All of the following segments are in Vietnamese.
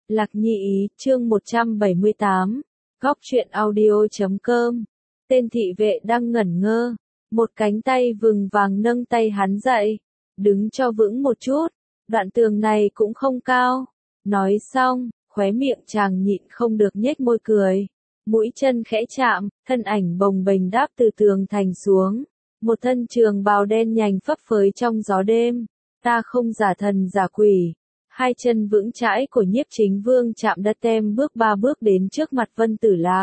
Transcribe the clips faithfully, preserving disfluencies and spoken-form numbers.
Lạc Nhi ý, chương một trăm bảy mươi tám, góc truyện audio chấm com. Tên thị vệ đang ngẩn ngơ, một cánh tay vừng vàng nâng tay hắn dậy, đứng cho vững một chút, đoạn tường này cũng không cao. Nói xong, khóe miệng chàng nhịn không được nhếch môi cười, mũi chân khẽ chạm, thân ảnh bồng bềnh đáp từ tường thành xuống, một thân trường bào đen nhành phấp phới trong gió đêm. Ta không giả thần giả quỷ. Hai chân vững chãi của Nhiếp Chính Vương chạm đất tem bước ba bước đến trước mặt Vân Tử Lạc.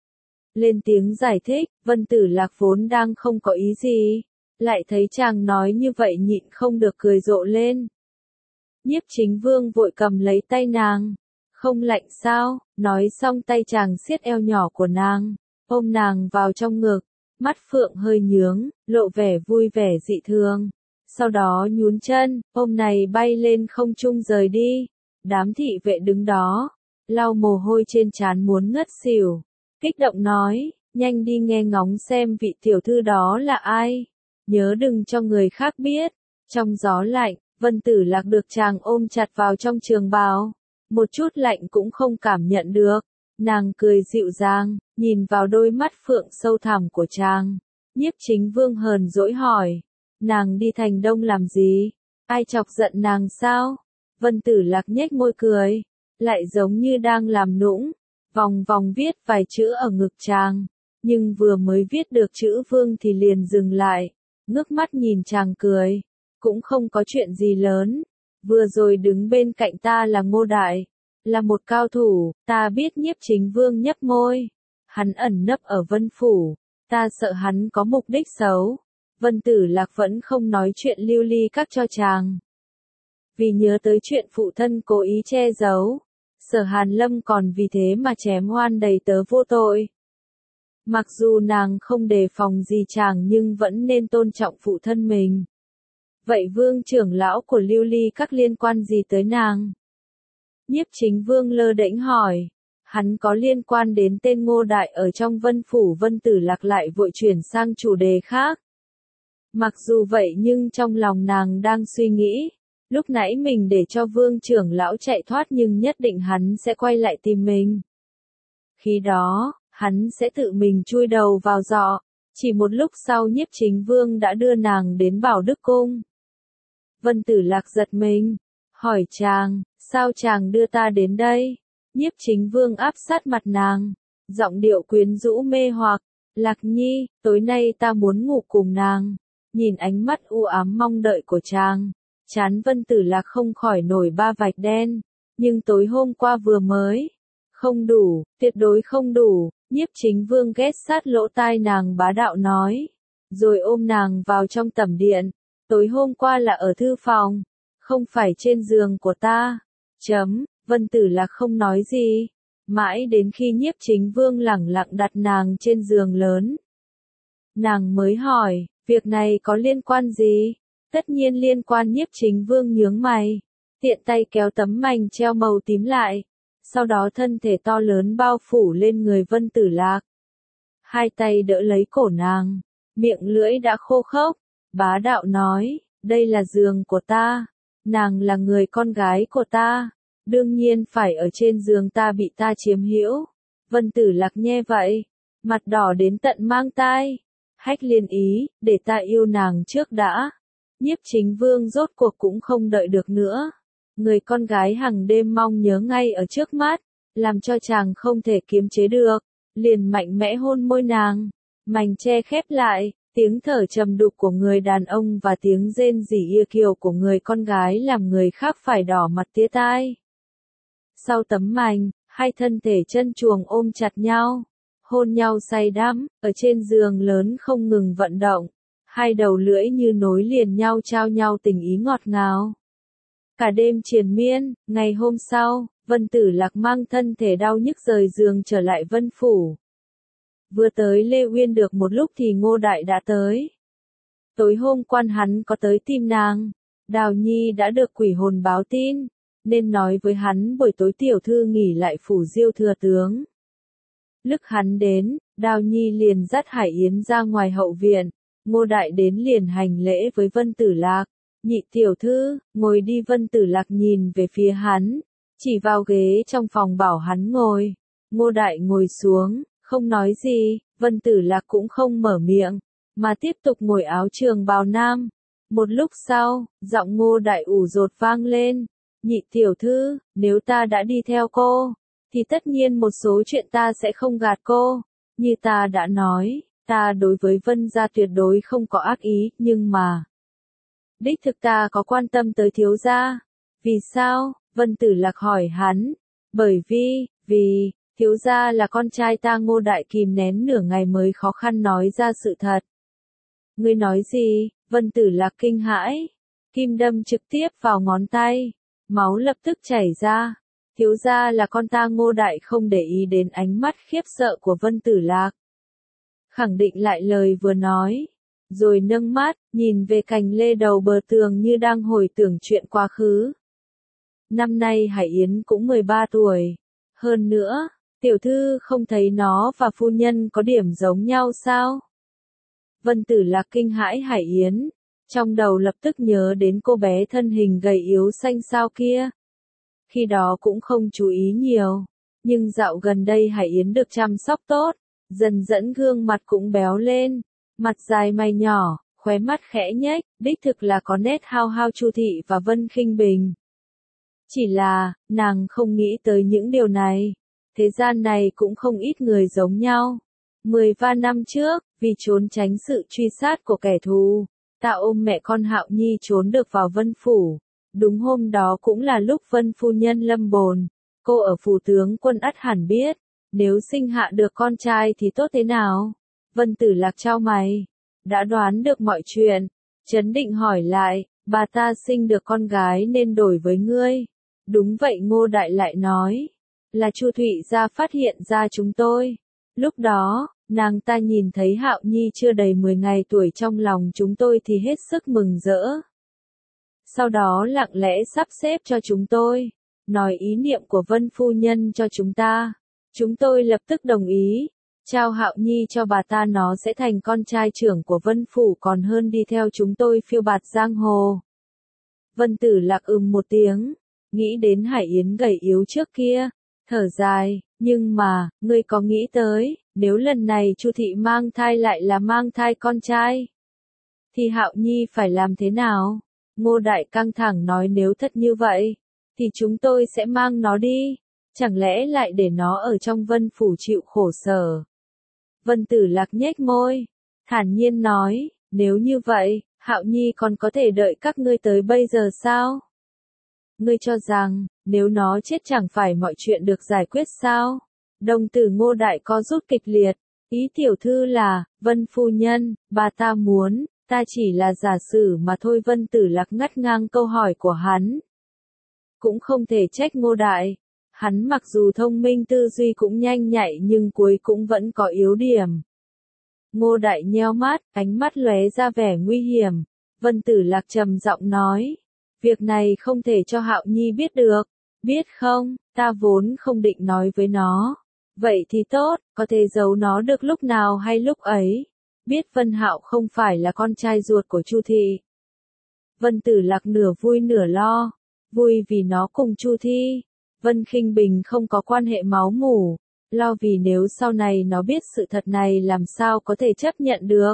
Lên tiếng giải thích, Vân Tử Lạc vốn đang không có ý gì, lại thấy chàng nói như vậy nhịn không được cười rộ lên. Nhiếp Chính Vương vội cầm lấy tay nàng. Không lạnh sao? Nói xong tay chàng siết eo nhỏ của nàng, ôm nàng vào trong ngực, mắt phượng hơi nhướng, lộ vẻ vui vẻ dị thường. Sau đó nhún chân, ôm này bay lên không trung rời đi. Đám thị vệ đứng đó, lau mồ hôi trên trán muốn ngất xỉu. Kích động nói, nhanh đi nghe ngóng xem vị tiểu thư đó là ai. Nhớ đừng cho người khác biết. Trong gió lạnh, Vân Tử Lạc được chàng ôm chặt vào trong trường bào. Một chút lạnh cũng không cảm nhận được. Nàng cười dịu dàng, nhìn vào đôi mắt phượng sâu thẳm của chàng. Nhiếp Chính Vương hờn dỗi hỏi. Nàng đi thành đông làm gì? Ai chọc giận nàng sao? Vân Tử Lạc nhếch môi cười, lại giống như đang làm nũng, vòng vòng viết vài chữ ở ngực chàng, nhưng vừa mới viết được chữ Vương thì liền dừng lại, ngước mắt nhìn chàng cười, cũng không có chuyện gì lớn, vừa rồi đứng bên cạnh ta là Ngô Đại, là một cao thủ, ta biết. Nhiếp Chính Vương nhấp môi, hắn ẩn nấp ở Vân Phủ, ta sợ hắn có mục đích xấu. Vân Tử Lạc vẫn không nói chuyện lưu ly các cho chàng. Vì nhớ tới chuyện phụ thân cố ý che giấu, Sở Hàn Lâm còn vì thế mà chém oan đầy tớ vô tội. Mặc dù nàng không đề phòng gì chàng nhưng vẫn nên tôn trọng phụ thân mình. Vậy Vương trưởng lão của lưu ly các liên quan gì tới nàng? Nhiếp Chính Vương lơ đễnh hỏi. Hắn có liên quan đến tên Ngô Đại ở trong Vân Phủ. Vân Tử Lạc lại vội chuyển sang chủ đề khác. Mặc dù vậy nhưng trong lòng nàng đang suy nghĩ, lúc nãy mình để cho Vương trưởng lão chạy thoát nhưng nhất định hắn sẽ quay lại tìm mình. Khi đó, hắn sẽ tự mình chui đầu vào giọ. Chỉ một lúc sau Nhiếp Chính Vương đã đưa nàng đến Bảo Đức Cung. Vân Tử Lạc giật mình, hỏi chàng, sao chàng đưa ta đến đây? Nhiếp Chính Vương áp sát mặt nàng, giọng điệu quyến rũ mê hoặc, Lạc Nhi, tối nay ta muốn ngủ cùng nàng. Nhìn ánh mắt u ám mong đợi của chàng, trán Vân Tử Lạc không khỏi nổi ba vạch đen, nhưng tối hôm qua vừa mới, không đủ, tuyệt đối không đủ. Nhiếp Chính Vương ghét sát lỗ tai nàng bá đạo nói, rồi ôm nàng vào trong tẩm điện, tối hôm qua là ở thư phòng, không phải trên giường của ta. Chấm, Vân Tử Lạc không nói gì, mãi đến khi Nhiếp Chính Vương lẳng lặng đặt nàng trên giường lớn. Nàng mới hỏi, việc này có liên quan gì? Tất nhiên liên quan. Nhiếp Chính Vương nhướng mày, tiện tay kéo tấm mành treo màu tím lại, sau đó thân thể to lớn bao phủ lên người Vân Tử Lạc. Hai tay đỡ lấy cổ nàng, miệng lưỡi đã khô khốc, bá đạo nói, đây là giường của ta, nàng là người con gái của ta, đương nhiên phải ở trên giường ta bị ta chiếm hữu. Vân Tử Lạc nghe vậy, mặt đỏ đến tận mang tai. Hách Liên ý, để ta yêu nàng trước đã. Nhiếp Chính Vương rốt cuộc cũng không đợi được nữa. Người con gái hàng đêm mong nhớ ngay ở trước mắt, làm cho chàng không thể kiềm chế được, liền mạnh mẽ hôn môi nàng. Mành che khép lại, tiếng thở trầm đục của người đàn ông và tiếng rên rỉ ia kiều của người con gái làm người khác phải đỏ mặt tía tai. Sau tấm mành, hai thân thể chân chuồng ôm chặt nhau, hôn nhau say đắm, ở trên giường lớn không ngừng vận động, hai đầu lưỡi như nối liền nhau trao nhau tình ý ngọt ngào. Cả đêm triền miên, ngày hôm sau, Vân Tử Lạc mang thân thể đau nhức rời giường trở lại Vân Phủ. Vừa tới Lê Uyên được một lúc thì Ngô Đại đã tới. Tối hôm quan hắn có tới tìm nàng, Đào Nhi đã được quỷ hồn báo tin, nên nói với hắn buổi tối tiểu thư nghỉ lại phủ Diêu thừa tướng. Lúc hắn đến, Đào Nhi liền dắt Hải Yến ra ngoài hậu viện, Ngô Đại đến liền hành lễ với Vân Tử Lạc, nhị tiểu thư, ngồi đi. Vân Tử Lạc nhìn về phía hắn, chỉ vào ghế trong phòng bảo hắn ngồi. Ngô Đại ngồi xuống, không nói gì, Vân Tử Lạc cũng không mở miệng, mà tiếp tục ngồi áo trường bào nam. Một lúc sau, giọng Ngô Đại ủ rột vang lên, nhị tiểu thư, nếu ta đã đi theo cô, thì tất nhiên một số chuyện ta sẽ không gạt cô. Như ta đã nói, ta đối với Vân gia tuyệt đối không có ác ý, nhưng mà đích thực ta có quan tâm tới thiếu gia. Vì sao? Vân Tử Lạc hỏi hắn. Bởi vì, vì, thiếu gia là con trai ta. Ngô Đại kìm nén nửa ngày mới khó khăn nói ra sự thật. Ngươi nói gì? Vân Tử Lạc kinh hãi. Kim đâm trực tiếp vào ngón tay. Máu lập tức chảy ra. Thiếu gia là con ta. Ngô Đại không để ý đến ánh mắt khiếp sợ của Vân Tử Lạc. Khẳng định lại lời vừa nói. Rồi nâng mắt, nhìn về cành lê đầu bờ tường như đang hồi tưởng chuyện quá khứ. Năm nay Hải Yến cũng mười ba tuổi. Hơn nữa, tiểu thư không thấy nó và phu nhân có điểm giống nhau sao? Vân Tử Lạc kinh hãi Hải Yến. Trong đầu lập tức nhớ đến cô bé thân hình gầy yếu xanh xao kia. Khi đó cũng không chú ý nhiều. Nhưng dạo gần đây Hải Yến được chăm sóc tốt. Dần dẫn gương mặt cũng béo lên. Mặt dài mày nhỏ, khóe mắt khẽ nhếch, đích thực là có nét hao hao Chu Thị và Vân Khinh Bình. Chỉ là, nàng không nghĩ tới những điều này. Thế gian này cũng không ít người giống nhau. Mười ba năm trước, vì trốn tránh sự truy sát của kẻ thù, ta ôm mẹ con Hạo Nhi trốn được vào Vân Phủ. Đúng hôm đó cũng là lúc Vân phu nhân lâm bồn. Cô ở phủ tướng quân ắt hẳn biết, nếu sinh hạ được con trai thì tốt thế nào? Vân Tử Lạc chau mày, đã đoán được mọi chuyện, chấn định hỏi lại, bà ta sinh được con gái nên đổi với ngươi. Đúng vậy. Ngô Đại lại nói, là Chu Thụy gia phát hiện ra chúng tôi. Lúc đó, nàng ta nhìn thấy Hạo Nhi chưa đầy mười ngày tuổi trong lòng chúng tôi thì hết sức mừng rỡ. Sau đó lặng lẽ sắp xếp cho chúng tôi, nói ý niệm của Vân phu nhân cho chúng ta. Chúng tôi lập tức đồng ý, trao Hạo Nhi cho bà ta, nó sẽ thành con trai trưởng của Vân Phủ còn hơn đi theo chúng tôi phiêu bạt giang hồ. Vân Tử Lạc ừm một tiếng, nghĩ đến Hải Yến gầy yếu trước kia, thở dài, nhưng mà, ngươi có nghĩ tới, nếu lần này Chu Thị mang thai lại là mang thai con trai, thì Hạo Nhi phải làm thế nào? Ngô Đại căng thẳng nói nếu thật như vậy, thì chúng tôi sẽ mang nó đi. Chẳng lẽ lại để nó ở trong Vân Phủ chịu khổ sở? Vân Tử Lạc nhếch môi, thản nhiên nói, nếu như vậy, Hạo Nhi còn có thể đợi các ngươi tới bây giờ sao? Ngươi cho rằng, nếu nó chết chẳng phải mọi chuyện được giải quyết sao? Đồng tử Ngô Đại co rút kịch liệt, ý tiểu thư là, Vân phu nhân, bà ta muốn, ta chỉ là giả sử mà thôi. Vân Tử Lạc ngắt ngang câu hỏi của hắn. Cũng không thể trách Ngô Đại. Hắn mặc dù thông minh tư duy cũng nhanh nhạy nhưng cuối cũng vẫn có yếu điểm. Ngô Đại nheo mắt, ánh mắt lóe ra vẻ nguy hiểm. Vân Tử Lạc trầm giọng nói, việc này không thể cho Hạo Nhi biết được. Biết không, ta vốn không định nói với nó. Vậy thì tốt, có thể giấu nó được lúc nào hay lúc ấy. Biết Vân Hạo không phải là con trai ruột của Chu Thị. Vân Tử Lạc nửa vui nửa lo. Vui vì nó cùng Chu Thi, Vân Khinh Bình không có quan hệ máu mủ, lo vì nếu sau này nó biết sự thật này làm sao có thể chấp nhận được.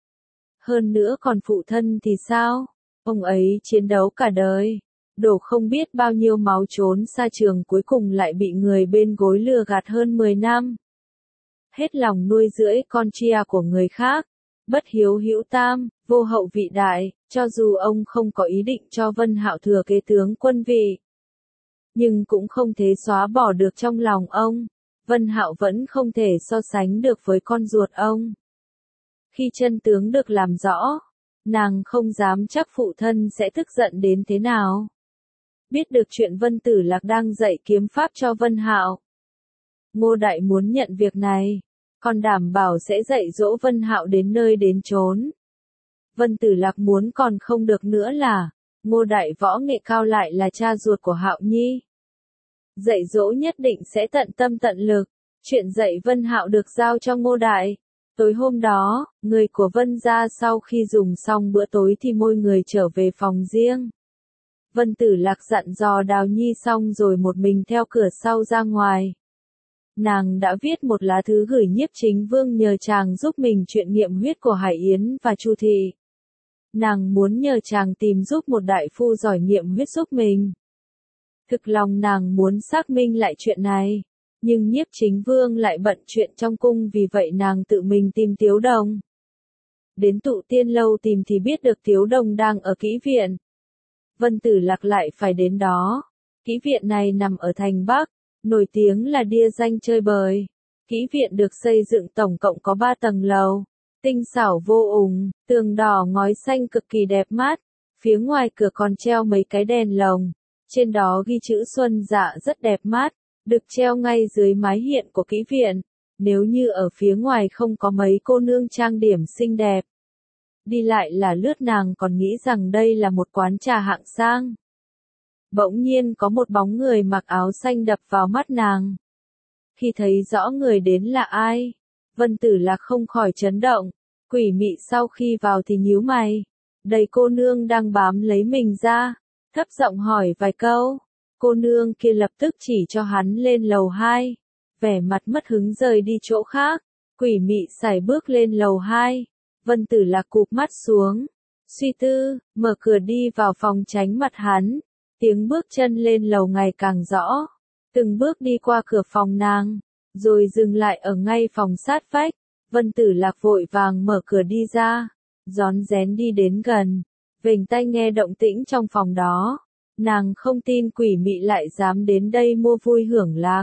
Hơn nữa còn phụ thân thì sao? Ông ấy chiến đấu cả đời, đổ không biết bao nhiêu máu trốn xa trường cuối cùng lại bị người bên gối lừa gạt hơn mười năm. Hết lòng nuôi dưỡng con chia của người khác, bất hiếu hữu tam, vô hậu vị đại, cho dù ông không có ý định cho Vân Hạo thừa kế tướng quân vị, nhưng cũng không thể xóa bỏ được trong lòng ông. Vân Hạo vẫn không thể so sánh được với con ruột ông. Khi chân tướng được làm rõ, nàng không dám chắc phụ thân sẽ tức giận đến thế nào. Biết được chuyện Vân Tử Lạc đang dạy kiếm pháp cho Vân Hạo, Ngô Đại muốn nhận việc này, còn đảm bảo sẽ dạy dỗ Vân Hạo đến nơi đến chốn. Vân Tử Lạc muốn còn không được nữa là, Ngô Đại võ nghệ cao lại là cha ruột của Hạo Nhi. Dạy dỗ nhất định sẽ tận tâm tận lực, chuyện dạy Vân Hạo được giao cho Ngô Đại. Tối hôm đó, người của Vân gia sau khi dùng xong bữa tối thì mỗi người trở về phòng riêng. Vân Tử Lạc dặn dò Đào Nhi xong rồi một mình theo cửa sau ra ngoài. Nàng đã viết một lá thư gửi Nhiếp Chính Vương nhờ chàng giúp mình chuyện nghiệm huyết của Hải Yến và Chu Thị. Nàng muốn nhờ chàng tìm giúp một đại phu giỏi nghiệm huyết giúp mình. Thực lòng nàng muốn xác minh lại chuyện này, nhưng Nhiếp Chính Vương lại bận chuyện trong cung, vì vậy nàng tự mình tìm Tiếu Đồng. Đến Tụ Tiên Lâu tìm thì biết được Tiếu Đồng đang ở kỹ viện. Vân Tử Lạc lại phải đến đó. Kỹ viện này nằm ở thành Bắc, nổi tiếng là địa danh chơi bời. Kỹ viện được xây dựng tổng cộng có ba tầng lầu, tinh xảo vô ùng, tường đỏ ngói xanh cực kỳ đẹp mắt. Phía ngoài cửa còn treo mấy cái đèn lồng, trên đó ghi chữ Xuân Dạ rất đẹp mắt, được treo ngay dưới mái hiện của kỹ viện. Nếu như ở phía ngoài không có mấy cô nương trang điểm xinh đẹp, đi lại là lướt, nàng còn nghĩ rằng đây là một quán trà hạng sang. Bỗng nhiên có một bóng người mặc áo xanh đập vào mắt nàng. Khi thấy rõ người đến là ai, Vân Tử Lạc không khỏi chấn động. Quỷ mị sau khi vào thì nhíu mày, đầy cô nương đang bám lấy mình ra, thấp giọng hỏi vài câu. Cô nương kia lập tức chỉ cho hắn lên lầu hai, vẻ mặt mất hứng rời đi chỗ khác. Quỷ mị sải bước lên lầu hai, Vân Tử Lạc cụp mắt xuống, suy tư, mở cửa đi vào phòng tránh mặt hắn. Tiếng bước chân lên lầu ngày càng rõ, từng bước đi qua cửa phòng nàng, rồi dừng lại ở ngay phòng sát vách. Vân Tử Lạc vội vàng mở cửa đi ra, rón rén đi đến gần, vểnh tai nghe động tĩnh trong phòng đó. Nàng không tin quỷ mị lại dám đến đây mua vui hưởng lạc.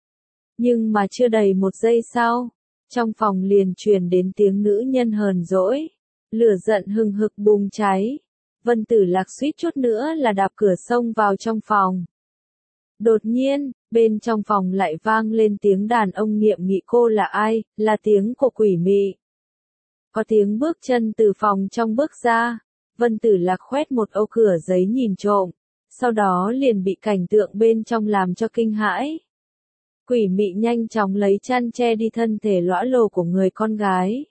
Nhưng mà chưa đầy một giây sau, trong phòng liền truyền đến tiếng nữ nhân hờn dỗi, lửa giận hừng hực bùng cháy. Vân Tử Lạc suýt chút nữa là đạp cửa xông vào trong phòng. Đột nhiên, bên trong phòng lại vang lên tiếng đàn ông niệm nghị. Cô là ai? Là tiếng của quỷ mị. Có tiếng bước chân từ phòng trong bước ra. Vân Tử Lạc khoét một ô cửa giấy nhìn trộm, sau đó liền bị cảnh tượng bên trong làm cho kinh hãi. Quỷ mị nhanh chóng lấy chăn che đi thân thể lõa lồ của người con gái.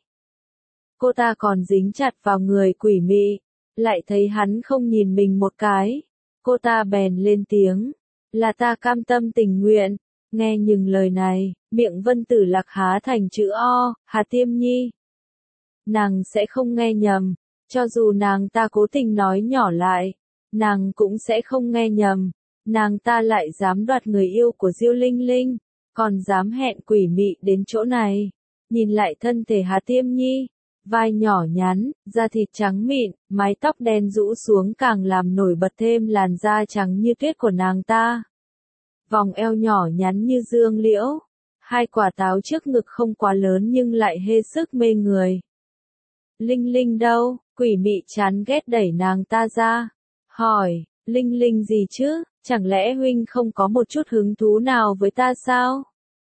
Cô ta còn dính chặt vào người quỷ mị, lại thấy hắn không nhìn mình một cái. Cô ta bèn lên tiếng, là ta cam tâm tình nguyện. Nghe những lời này, miệng Vân Tử Lạc há thành chữ O, Hà Tiêm Nhi. Nàng sẽ không nghe nhầm, cho dù nàng ta cố tình nói nhỏ lại, nàng cũng sẽ không nghe nhầm. Nàng ta lại dám đoạt người yêu của Diêu Linh Linh, còn dám hẹn quỷ mị đến chỗ này. Nhìn lại thân thể Hà Tiêm Nhi, vai nhỏ nhắn, da thịt trắng mịn, mái tóc đen rũ xuống càng làm nổi bật thêm làn da trắng như tuyết của nàng ta. Vòng eo nhỏ nhắn như dương liễu, hai quả táo trước ngực không quá lớn nhưng lại hết sức mê người. Linh Linh đâu? Quỷ mị chán ghét đẩy nàng ta ra, hỏi, Linh Linh gì chứ, chẳng lẽ huynh không có một chút hứng thú nào với ta sao?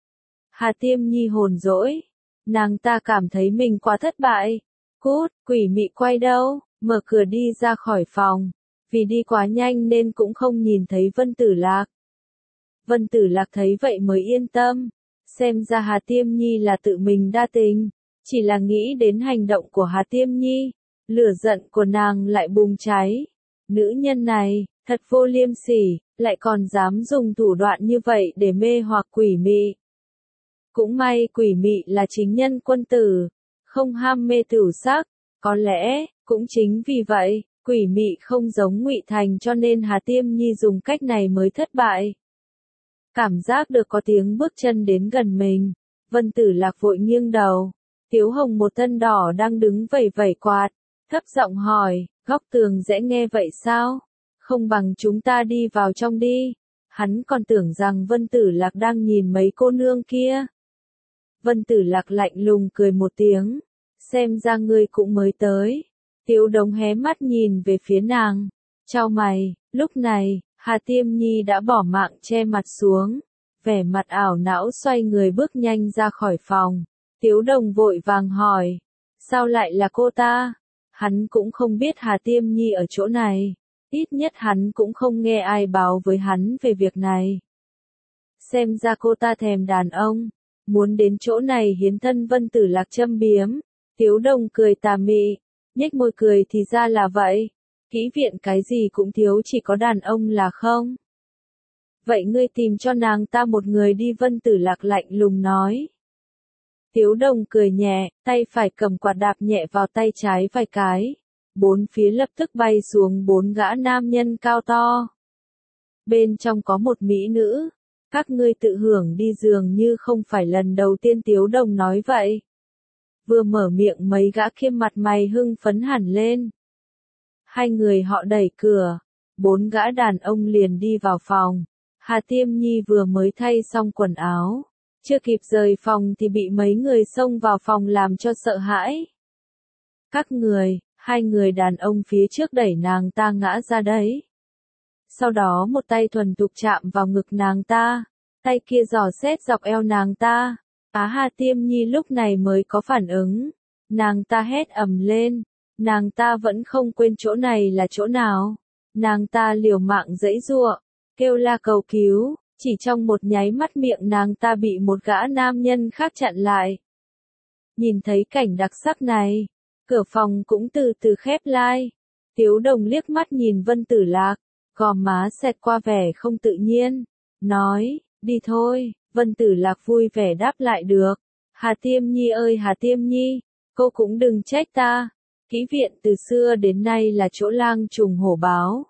Hà Tiêm Nhi hồn dỗi, nàng ta cảm thấy mình quá thất bại. Cút, quỷ mị quay đâu, mở cửa đi ra khỏi phòng, vì đi quá nhanh nên cũng không nhìn thấy Vân Tử Lạc. Vân Tử Lạc thấy vậy mới yên tâm, xem ra Hà Tiêm Nhi là tự mình đa tình, chỉ là nghĩ đến hành động của Hà Tiêm Nhi, lửa giận của nàng lại bùng cháy. Nữ nhân này, thật vô liêm sỉ, lại còn dám dùng thủ đoạn như vậy để mê hoặc quỷ mị. Cũng may quỷ mị là chính nhân quân tử, không ham mê tửu sắc, có lẽ, cũng chính vì vậy, quỷ mị không giống Ngụy Thành cho nên Hà Tiêm Nhi dùng cách này mới thất bại. Cảm giác được có tiếng bước chân đến gần mình, Vân Tử Lạc vội nghiêng đầu, Tiếu Hồng một thân đỏ đang đứng vẩy vẩy quạt, thấp giọng hỏi, góc tường dễ nghe vậy sao? Không bằng chúng ta đi vào trong đi. Hắn còn tưởng rằng Vân Tử Lạc đang nhìn mấy cô nương kia. Vân Tử Lạc lạnh lùng cười một tiếng, xem ra ngươi cũng mới tới. Tiếu Đống hé mắt nhìn về phía nàng, chau mày. Lúc này, Hà Tiêm Nhi đã bỏ mạng che mặt xuống, vẻ mặt ảo não xoay người bước nhanh ra khỏi phòng. Tiếu Đồng vội vàng hỏi, sao lại là cô ta? Hắn cũng không biết Hà Tiêm Nhi ở chỗ này, ít nhất hắn cũng không nghe ai báo với hắn về việc này. Xem ra cô ta thèm đàn ông, muốn đến chỗ này hiến thân. Vân Tử Lạc châm biếm. Tiếu Đồng cười tà mị, nhếch môi cười, thì ra là vậy. Kỹ viện cái gì cũng thiếu, chỉ có đàn ông là không. Vậy ngươi tìm cho nàng ta một người đi, Vân Tử Lạc lạnh lùng nói. Tiếu Đồng cười nhẹ, tay phải cầm quạt đạp nhẹ vào tay trái vài cái. Bốn phía lập tức bay xuống bốn gã nam nhân cao to. Bên trong có một mỹ nữ. Các ngươi tự hưởng đi, dường như không phải lần đầu tiên Tiếu Đồng nói vậy. Vừa mở miệng mấy gã kia mặt mày hưng phấn hẳn lên. Hai người họ đẩy cửa. Bốn gã đàn ông liền đi vào phòng. Hà Tiêm Nhi vừa mới thay xong quần áo. Chưa kịp rời phòng thì bị mấy người xông vào phòng làm cho sợ hãi. Các người, hai người đàn ông phía trước đẩy nàng ta ngã ra đấy. Sau đó một tay thuần thục chạm vào ngực nàng ta, tay kia dò xét dọc eo nàng ta. Á Hà Tiêm Nhi lúc này mới có phản ứng. Nàng ta hét ầm lên. Nàng ta vẫn không quên chỗ này là chỗ nào. Nàng ta liều mạng giãy giụa, kêu la cầu cứu. Chỉ trong một nháy mắt miệng nàng ta bị một gã nam nhân khác chặn lại. Nhìn thấy cảnh đặc sắc này, cửa phòng cũng từ từ khép lại. Tiếu Đồng liếc mắt nhìn Vân Tử Lạc, gò má xẹt qua vẻ không tự nhiên, nói, đi thôi. Vân Tử Lạc vui vẻ đáp lại được. Hà Tiêm Nhi ơi Hà Tiêm Nhi, cô cũng đừng trách ta. Kỹ viện từ xưa đến nay là chỗ lang trùng hổ báo.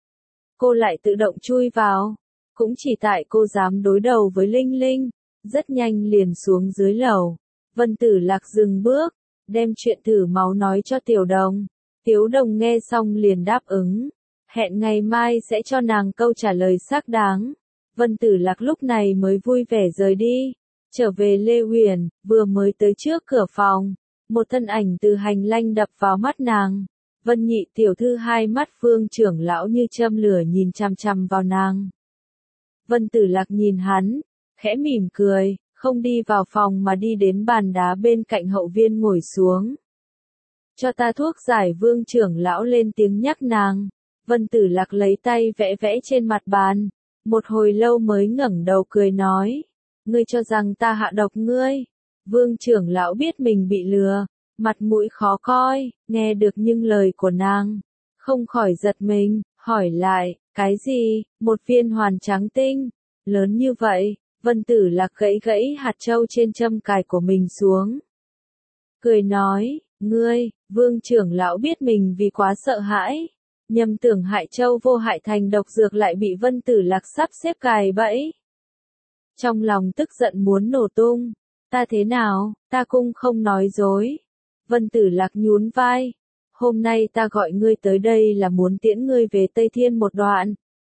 Cô lại tự động chui vào. Cũng chỉ tại cô dám đối đầu với Linh Linh. Rất nhanh liền xuống dưới lầu. Vân Tử Lạc dừng bước, đem chuyện thử máu nói cho Tiểu Đồng. Tiếu Đồng nghe xong liền đáp ứng. Hẹn ngày mai sẽ cho nàng câu trả lời xác đáng. Vân Tử Lạc lúc này mới vui vẻ rời đi. Trở về Lê Huyền, vừa mới tới trước cửa phòng. Một thân ảnh từ hành lang đập vào mắt nàng. Vân Nhị tiểu thư, hai mắt Vương trưởng lão như châm lửa nhìn chằm chằm vào nàng. Vân Tử Lạc nhìn hắn, khẽ mỉm cười, không đi vào phòng mà đi đến bàn đá bên cạnh hậu viên ngồi xuống. Cho ta thuốc giải, Vương trưởng lão lên tiếng nhắc nàng. Vân Tử Lạc lấy tay vẽ vẽ trên mặt bàn. Một hồi lâu mới ngẩng đầu cười nói. Ngươi cho rằng ta hạ độc ngươi. Vương trưởng lão biết mình bị lừa, mặt mũi khó coi, nghe được những lời của nàng. Không khỏi giật mình, hỏi lại, cái gì, một viên hoàn trắng tinh, lớn như vậy. Vân Tử Lạc gãy gãy hạt châu trên châm cài của mình xuống. Cười nói, ngươi, Vương trưởng lão biết mình vì quá sợ hãi. Nhầm tưởng hại châu vô hại thành độc dược, lại bị Vân Tử Lạc sắp xếp cài bẫy. Trong lòng tức giận muốn nổ tung. Ta thế nào, ta cũng không nói dối. Vân Tử Lạc nhún vai. Hôm nay ta gọi ngươi tới đây là muốn tiễn ngươi về Tây Thiên một đoạn.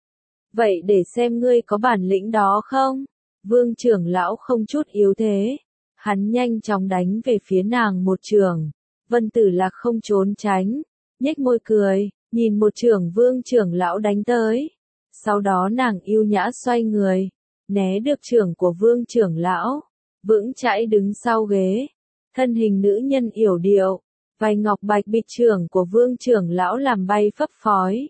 Vậy để xem ngươi có bản lĩnh đó không? Vương trưởng lão không chút yếu thế. Hắn nhanh chóng đánh về phía nàng một chưởng. Vân Tử Lạc không trốn tránh. Nhếch môi cười, nhìn một chưởng Vương trưởng lão đánh tới. Sau đó nàng yêu nhã xoay người. Né được chưởng của Vương trưởng lão. Vững chãi đứng sau ghế. Thân hình nữ nhân yểu điệu. Vành ngọc bạch bị chưởng của Vương trưởng lão làm bay phấp phới.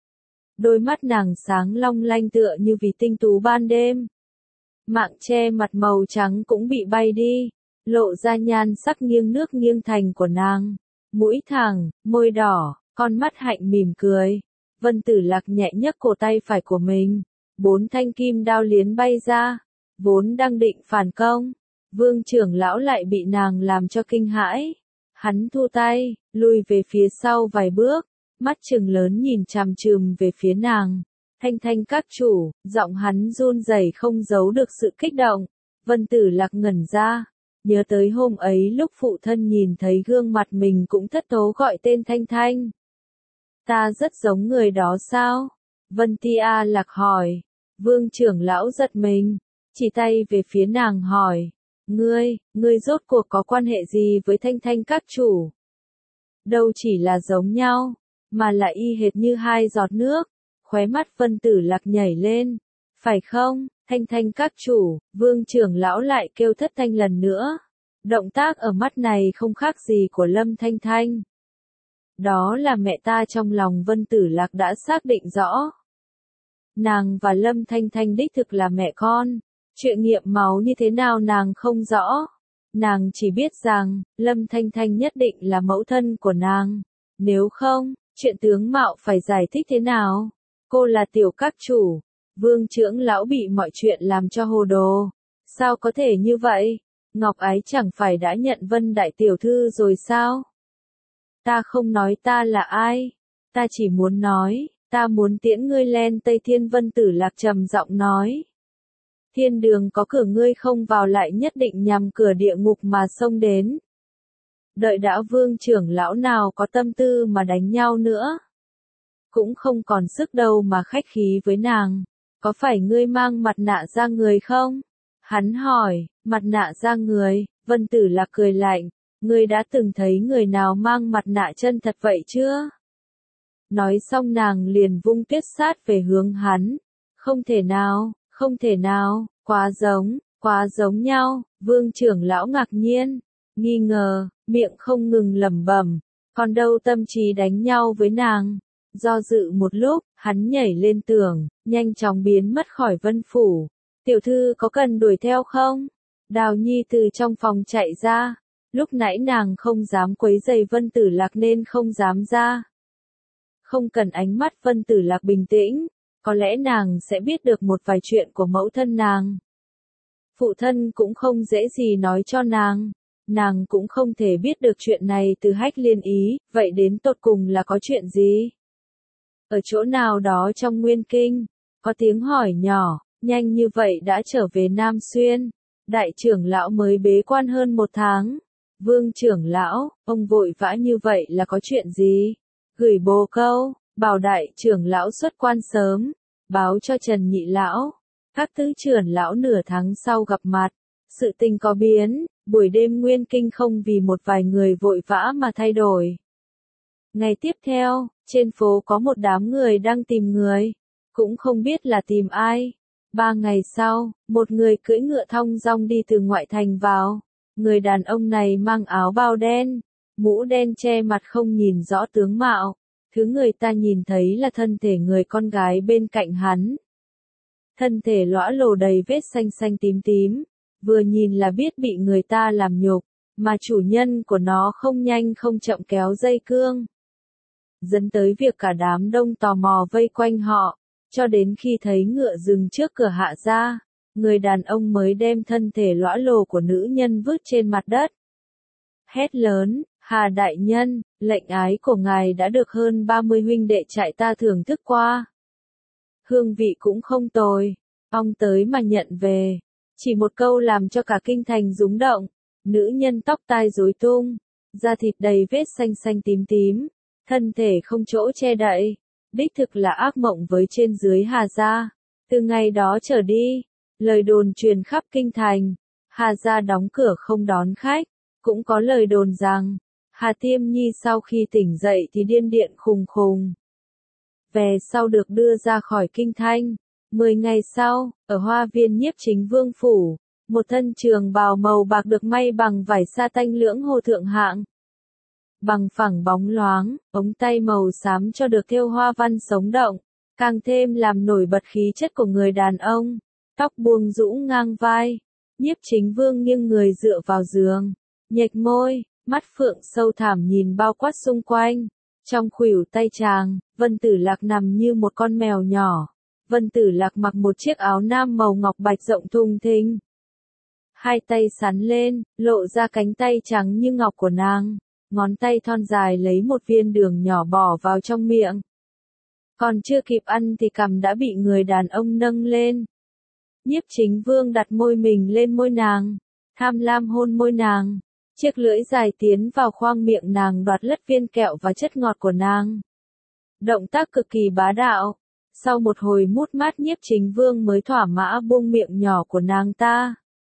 Đôi mắt nàng sáng long lanh tựa như vì tinh tú ban đêm. Mạng che mặt màu trắng cũng bị bay đi, lộ ra nhan sắc nghiêng nước nghiêng thành của nàng. Mũi thẳng, môi đỏ, con mắt hạnh mỉm cười. Vân Tử Lạc nhẹ nhấc cổ tay phải của mình. Bốn thanh kim đao liến bay ra. Vốn đang định phản công. Vương trưởng lão lại bị nàng làm cho kinh hãi. Hắn thu tay, lùi về phía sau vài bước. Mắt trừng lớn nhìn chằm chằm về phía nàng. Thanh thanh các chủ, giọng hắn run rẩy không giấu được sự kích động. Vân Tử Lạc ngẩn ra. Nhớ tới hôm ấy lúc phụ thân nhìn thấy gương mặt mình cũng thất thố gọi tên Thanh Thanh. Ta rất giống người đó sao? Vân Tia Lạc hỏi. Vương trưởng lão giật mình. Chỉ tay về phía nàng hỏi. Ngươi, ngươi rốt cuộc có quan hệ gì với Thanh Thanh các chủ? Đâu chỉ là giống nhau, mà là y hệt như hai giọt nước. Khóe mắt Vân Tử Lạc nhảy lên. Phải không, Thanh Thanh các chủ? Vương trưởng lão lại kêu thất thanh lần nữa. Động tác ở mắt này không khác gì của Lâm Thanh Thanh. Đó là mẹ ta, trong lòng Vân Tử Lạc đã xác định rõ. Nàng và Lâm Thanh Thanh đích thực là mẹ con. Chuyện nghiệm máu như thế nào nàng không rõ. Nàng chỉ biết rằng, Lâm Thanh Thanh nhất định là mẫu thân của nàng. Nếu không, Chuyện tướng mạo phải giải thích thế nào? Cô là tiểu các chủ. Vương trưởng lão bị mọi chuyện làm cho hồ đồ. Sao có thể như vậy? Ngọc Ái chẳng phải đã nhận Vân đại tiểu thư rồi sao? Ta không nói ta là ai. Ta chỉ muốn nói, ta muốn tiễn ngươi lên Tây Thiên. Vân Tử Lạc trầm giọng nói. Thiên đường có cửa, ngươi không vào lại nhất định nhằm cửa địa ngục mà xông đến. Đợi đã, vương trưởng lão nào có tâm tư mà đánh nhau nữa. Cũng không còn sức đâu mà khách khí với nàng. Có phải ngươi mang mặt nạ ra người không? Hắn hỏi. Mặt nạ ra người? Vân Tử Lạc cười lạnh. Ngươi đã từng thấy người nào mang mặt nạ chân thật vậy chưa? Nói xong nàng liền vung tuyết sát về hướng hắn. Không thể nào, không thể nào, quá giống, quá giống nhau. Vương trưởng lão ngạc nhiên, nghi ngờ, miệng không ngừng lẩm bẩm, còn đâu tâm trí đánh nhau với nàng. Do dự một lúc, hắn nhảy lên tường, nhanh chóng biến mất khỏi Vân phủ. Tiểu thư có cần đuổi theo không? Đào Nhi từ trong phòng chạy ra. Lúc nãy nàng không dám quấy rầy Vân Tử Lạc nên không dám ra. Không cần. Ánh mắt Vân Tử Lạc bình tĩnh, có lẽ nàng sẽ biết được một vài chuyện của mẫu thân nàng. Phụ thân cũng không dễ gì nói cho nàng, nàng cũng không thể biết được chuyện này từ Hách Liên Ý, vậy đến tột cùng là có chuyện gì? Ở chỗ nào đó trong Nguyên Kinh, có tiếng hỏi nhỏ, nhanh như vậy đã trở về Nam Xuyên, đại trưởng lão mới bế quan hơn một tháng. Vương trưởng lão, ông vội vã như vậy là có chuyện gì? Gửi bồ câu, bảo đại trưởng lão xuất quan sớm, báo cho Trần nhị lão, các tứ trưởng lão nửa tháng sau gặp mặt. Sự tình có biến, buổi đêm Nguyên Kinh không vì một vài người vội vã mà thay đổi. Ngày tiếp theo, trên phố có một đám người đang tìm người, cũng không biết là tìm ai. Ba ngày sau, một người cưỡi ngựa thong dong đi từ ngoại thành vào. Người đàn ông này mang áo bao đen, mũ đen che mặt không nhìn rõ tướng mạo. Thứ người ta nhìn thấy là thân thể người con gái bên cạnh hắn. Thân thể lõa lồ đầy vết xanh xanh tím tím, vừa nhìn là biết bị người ta làm nhục, mà chủ nhân của nó không nhanh không chậm kéo dây cương. Dẫn tới việc cả đám đông tò mò vây quanh họ, cho đến khi thấy ngựa dừng trước cửa hạ ra, người đàn ông mới đem thân thể lõa lồ của nữ nhân vứt trên mặt đất. Hét lớn, Hà đại nhân, lệnh ái của ngài đã được hơn ba mươi huynh đệ trại ta thưởng thức qua. Hương vị cũng không tồi, ông tới mà nhận về. Chỉ một câu làm cho cả kinh thành rúng động, nữ nhân tóc tai rối tung, da thịt đầy vết xanh xanh tím tím, thân thể không chỗ che đậy, đích thực là ác mộng với trên dưới Hà gia. Từ ngày đó trở đi, lời đồn truyền khắp kinh thành, Hà gia đóng cửa không đón khách, cũng có lời đồn rằng, Hà Tiêm Nhi sau khi tỉnh dậy thì điên điện khùng khùng. Về sau được đưa ra khỏi kinh thành. Mười ngày sau, ở Hoa Viên Nhiếp Chính Vương phủ, một thân trường bào màu bạc được may bằng vải sa tanh lưỡng hồ thượng hạng. Bằng phẳng bóng loáng, ống tay màu xám cho được thêu hoa văn sống động, càng thêm làm nổi bật khí chất của người đàn ông. Tóc buông rũ ngang vai, Nhiếp Chính Vương nghiêng người dựa vào giường, nhếch môi, mắt phượng sâu thẳm nhìn bao quát xung quanh. Trong khuỷu tay chàng, Vân Tử Lạc nằm như một con mèo nhỏ. Vân Tử Lạc mặc một chiếc áo nam màu ngọc bạch rộng thùng thình. Hai tay sắn lên, lộ ra cánh tay trắng như ngọc của nàng. Ngón tay thon dài lấy một viên đường nhỏ bỏ vào trong miệng. Còn chưa kịp ăn thì cằm đã bị người đàn ông nâng lên. Nhiếp Chính Vương đặt môi mình lên môi nàng, tham lam hôn môi nàng. Chiếc lưỡi dài tiến vào khoang miệng nàng đoạt lất viên kẹo và chất ngọt của nàng. Động tác cực kỳ bá đạo. Sau một hồi mút mát Nhiếp Chính Vương mới thỏa mãn buông miệng nhỏ của nàng ta.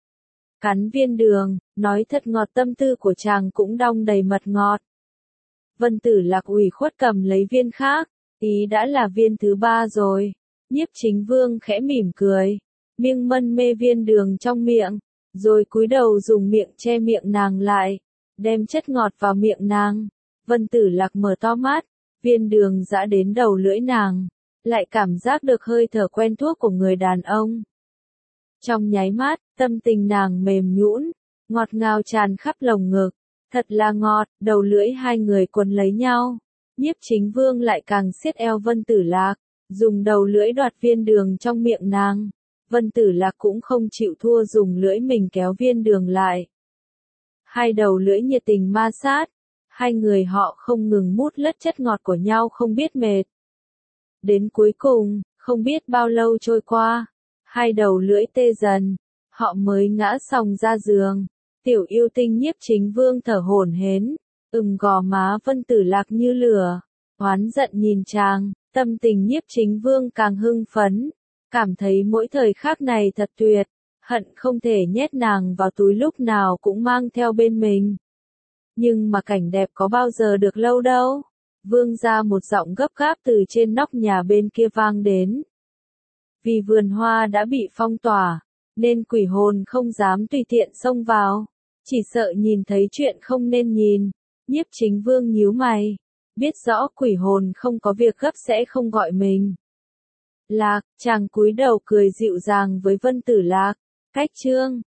Cắn viên đường, nói thật ngọt, tâm tư của chàng cũng đong đầy mật ngọt. Vân Tử Lạc ủy khuất cầm lấy viên khác, ý đã là viên thứ ba rồi. Nhiếp Chính Vương khẽ mỉm cười, miêng mân mê viên đường trong miệng, rồi cúi đầu dùng miệng che miệng nàng lại, đem chất ngọt vào miệng nàng. Vân Tử Lạc mở to mắt, viên đường dã đến đầu lưỡi nàng, lại cảm giác được hơi thở quen thuộc của người đàn ông. Trong nháy mắt, tâm tình nàng mềm nhũn, ngọt ngào tràn khắp lồng ngực, thật là ngọt, đầu lưỡi hai người quấn lấy nhau. Nhiếp Chính Vương lại càng siết eo Vân Tử Lạc, dùng đầu lưỡi đoạt viên đường trong miệng nàng. Vân Tử Lạc cũng không chịu thua, dùng lưỡi mình kéo viên đường lại. Hai đầu lưỡi nhiệt tình ma sát, hai người họ không ngừng mút lất chất ngọt của nhau không biết mệt. Đến cuối cùng, không biết bao lâu trôi qua, hai đầu lưỡi tê dần, họ mới ngã sòng ra giường. Tiểu yêu tinh Nhiếp Chính Vương thở hổn hển, ửng gò má Vân Tử Lạc như lửa, oán giận nhìn chàng, tâm tình Nhiếp Chính Vương càng hưng phấn, cảm thấy mỗi thời khắc này thật tuyệt, hận không thể nhét nàng vào túi lúc nào cũng mang theo bên mình. Nhưng mà cảnh đẹp có bao giờ được lâu đâu. Vương ra một giọng gấp gáp từ trên nóc nhà bên kia vang đến. Vì vườn hoa đã bị phong tỏa, nên quỷ hồn không dám tùy tiện xông vào, chỉ sợ nhìn thấy chuyện không nên nhìn. Nhiếp Chính Vương nhíu mày, biết rõ quỷ hồn không có việc gấp sẽ không gọi mình. Lạc, chàng cúi đầu cười dịu dàng với Vân Tử Lạc, cách chương